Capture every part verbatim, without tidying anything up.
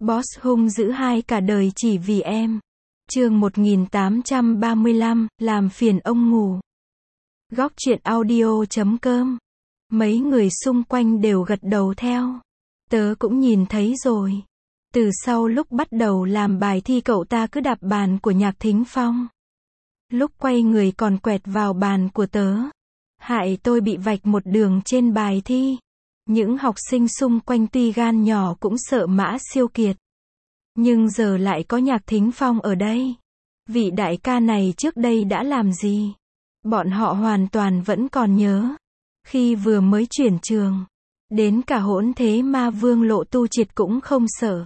Boss hung dữ hai cả đời chỉ vì em. Chương một nghìn tám trăm ba mươi lăm, làm phiền ông ngủ. Góc truyện audio chấm com. Mấy người xung quanh đều gật đầu theo. Tớ cũng nhìn thấy rồi. Từ sau lúc bắt đầu làm bài thi cậu ta cứ đạp bàn của Nhạc Thính Phong. Lúc quay người còn quẹt vào bàn của tớ. Hại tôi bị vạch một đường trên bài thi. Những học sinh xung quanh tuy gan nhỏ cũng sợ Mã Siêu Kiệt. Nhưng giờ lại có Nhạc Thính Phong ở đây. Vị đại ca này trước đây đã làm gì? Bọn họ hoàn toàn vẫn còn nhớ. Khi vừa mới chuyển trường, đến cả hỗn thế ma vương Lộ Tu Triệt cũng không sợ.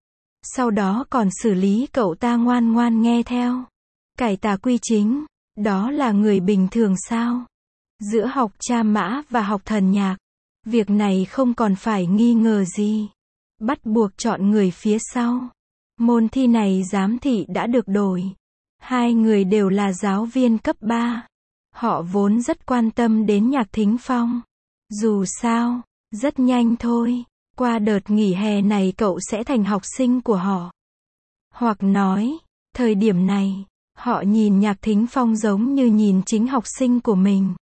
Sau đó còn xử lý cậu ta ngoan ngoan nghe theo. Cải tà quy chính, đó là người bình thường sao? Giữa học cha Mã và học thần Nhạc, việc này không còn phải nghi ngờ gì. Bắt buộc chọn người phía sau. Môn thi này giám thị đã được đổi. Hai người đều là giáo viên cấp ba. Họ vốn rất quan tâm đến Nhạc Thính Phong. Dù sao, rất nhanh thôi, qua đợt nghỉ hè này cậu sẽ thành học sinh của họ. Hoặc nói, thời điểm này, họ nhìn Nhạc Thính Phong giống như nhìn chính học sinh của mình.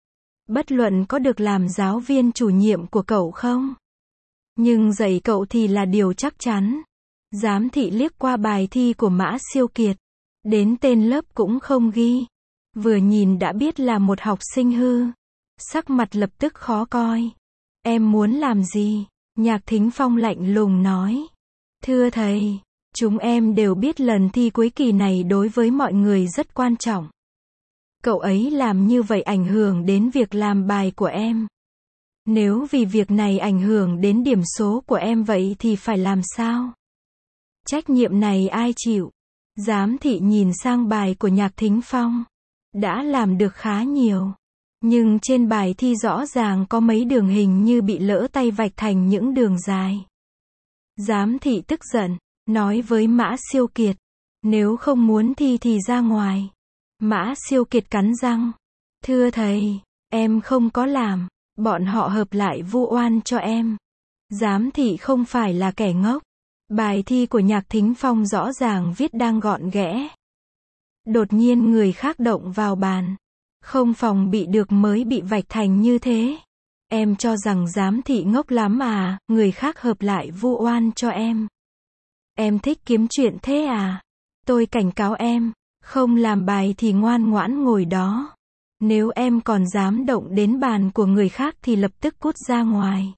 Bất luận có được làm giáo viên chủ nhiệm của cậu không? Nhưng dạy cậu thì là điều chắc chắn. Giám thị liếc qua bài thi của Mã Siêu Kiệt. Đến tên lớp cũng không ghi. Vừa nhìn đã biết là một học sinh hư. Sắc mặt lập tức khó coi. Em muốn làm gì? Nhạc Thính Phong lạnh lùng nói. Thưa thầy, chúng em đều biết lần thi cuối kỳ này đối với mọi người rất quan trọng. Cậu ấy làm như vậy ảnh hưởng đến việc làm bài của em. Nếu vì việc này ảnh hưởng đến điểm số của em vậy thì phải làm sao? Trách nhiệm này ai chịu? Giám thị nhìn sang bài của Nhạc Thính Phong. Đã làm được khá nhiều. Nhưng trên bài thi rõ ràng có mấy đường hình như bị lỡ tay vạch thành những đường dài. Giám thị tức giận, nói với Mã Siêu Kiệt. Nếu không muốn thi thì ra ngoài. Mã Siêu Kiệt cắn răng. Thưa thầy, em không có làm. Bọn họ hợp lại vu oan cho em. Giám thị không phải là kẻ ngốc. Bài thi của Nhạc Thính Phong rõ ràng viết đang gọn ghẽ. Đột nhiên người khác động vào bàn. Không phòng bị được mới bị vạch thành như thế. Em cho rằng giám thị ngốc lắm à, người khác hợp lại vu oan cho em. Em thích kiếm chuyện thế à? Tôi cảnh cáo em, không làm bài thì ngoan ngoãn ngồi đó. Nếu em còn dám động đến bàn của người khác thì lập tức cút ra ngoài.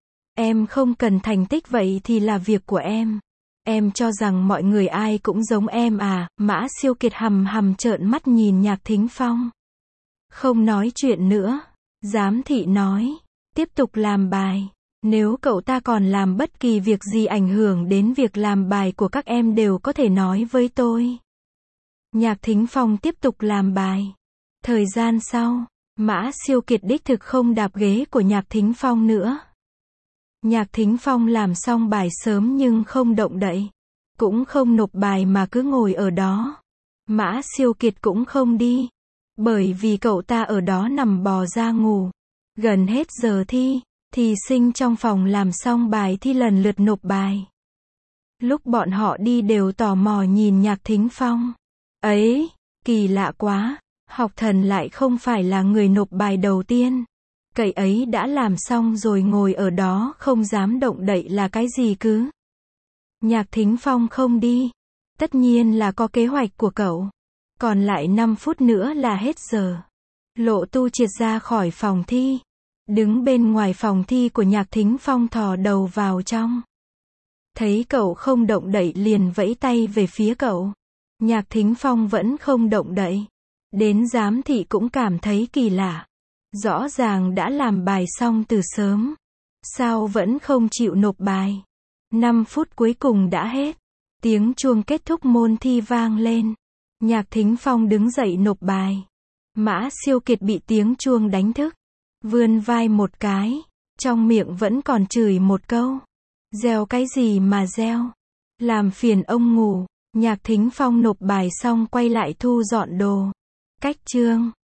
Em không cần thành tích vậy thì là việc của em. Em cho rằng mọi người ai cũng giống em à? Mã Siêu Kiệt hầm hầm trợn mắt nhìn Nhạc Thính Phong. Không nói chuyện nữa. Giám thị nói. Tiếp tục làm bài. Nếu cậu ta còn làm bất kỳ việc gì ảnh hưởng đến việc làm bài của các em đều có thể nói với tôi. Nhạc Thính Phong tiếp tục làm bài. Thời gian sau, Mã Siêu Kiệt đích thực không đạp ghế của Nhạc Thính Phong nữa. Nhạc Thính Phong làm xong bài sớm nhưng không động đậy. Cũng không nộp bài mà cứ ngồi ở đó. Mã Siêu Kiệt cũng không đi. Bởi vì cậu ta ở đó nằm bò ra ngủ. Gần hết giờ thi, thí sinh trong phòng làm xong bài thi lần lượt nộp bài. Lúc bọn họ đi đều tò mò nhìn Nhạc Thính Phong. Ấy, kỳ lạ quá. Học thần lại không phải là người nộp bài đầu tiên. Cậu ấy đã làm xong rồi ngồi ở đó không dám động đậy là cái gì cứ. Nhạc Thính Phong không đi. Tất nhiên là có kế hoạch của cậu. Còn lại năm phút nữa là hết giờ. Lộ Tu Triệt ra khỏi phòng thi. Đứng bên ngoài phòng thi của Nhạc Thính Phong thò đầu vào trong. Thấy cậu không động đậy liền vẫy tay về phía cậu. Nhạc Thính Phong vẫn không động đậy. Đến giám thị cũng cảm thấy kỳ lạ. Rõ ràng đã làm bài xong từ sớm. Sao vẫn không chịu nộp bài? năm phút cuối cùng đã hết. Tiếng chuông kết thúc môn thi vang lên. Nhạc Thính Phong đứng dậy nộp bài. Mã Siêu Kiệt bị tiếng chuông đánh thức. Vươn vai một cái. Trong miệng vẫn còn chửi một câu. Gieo cái gì mà gieo? Làm phiền ông ngủ. Nhạc Thính Phong nộp bài xong quay lại thu dọn đồ. Cách chương.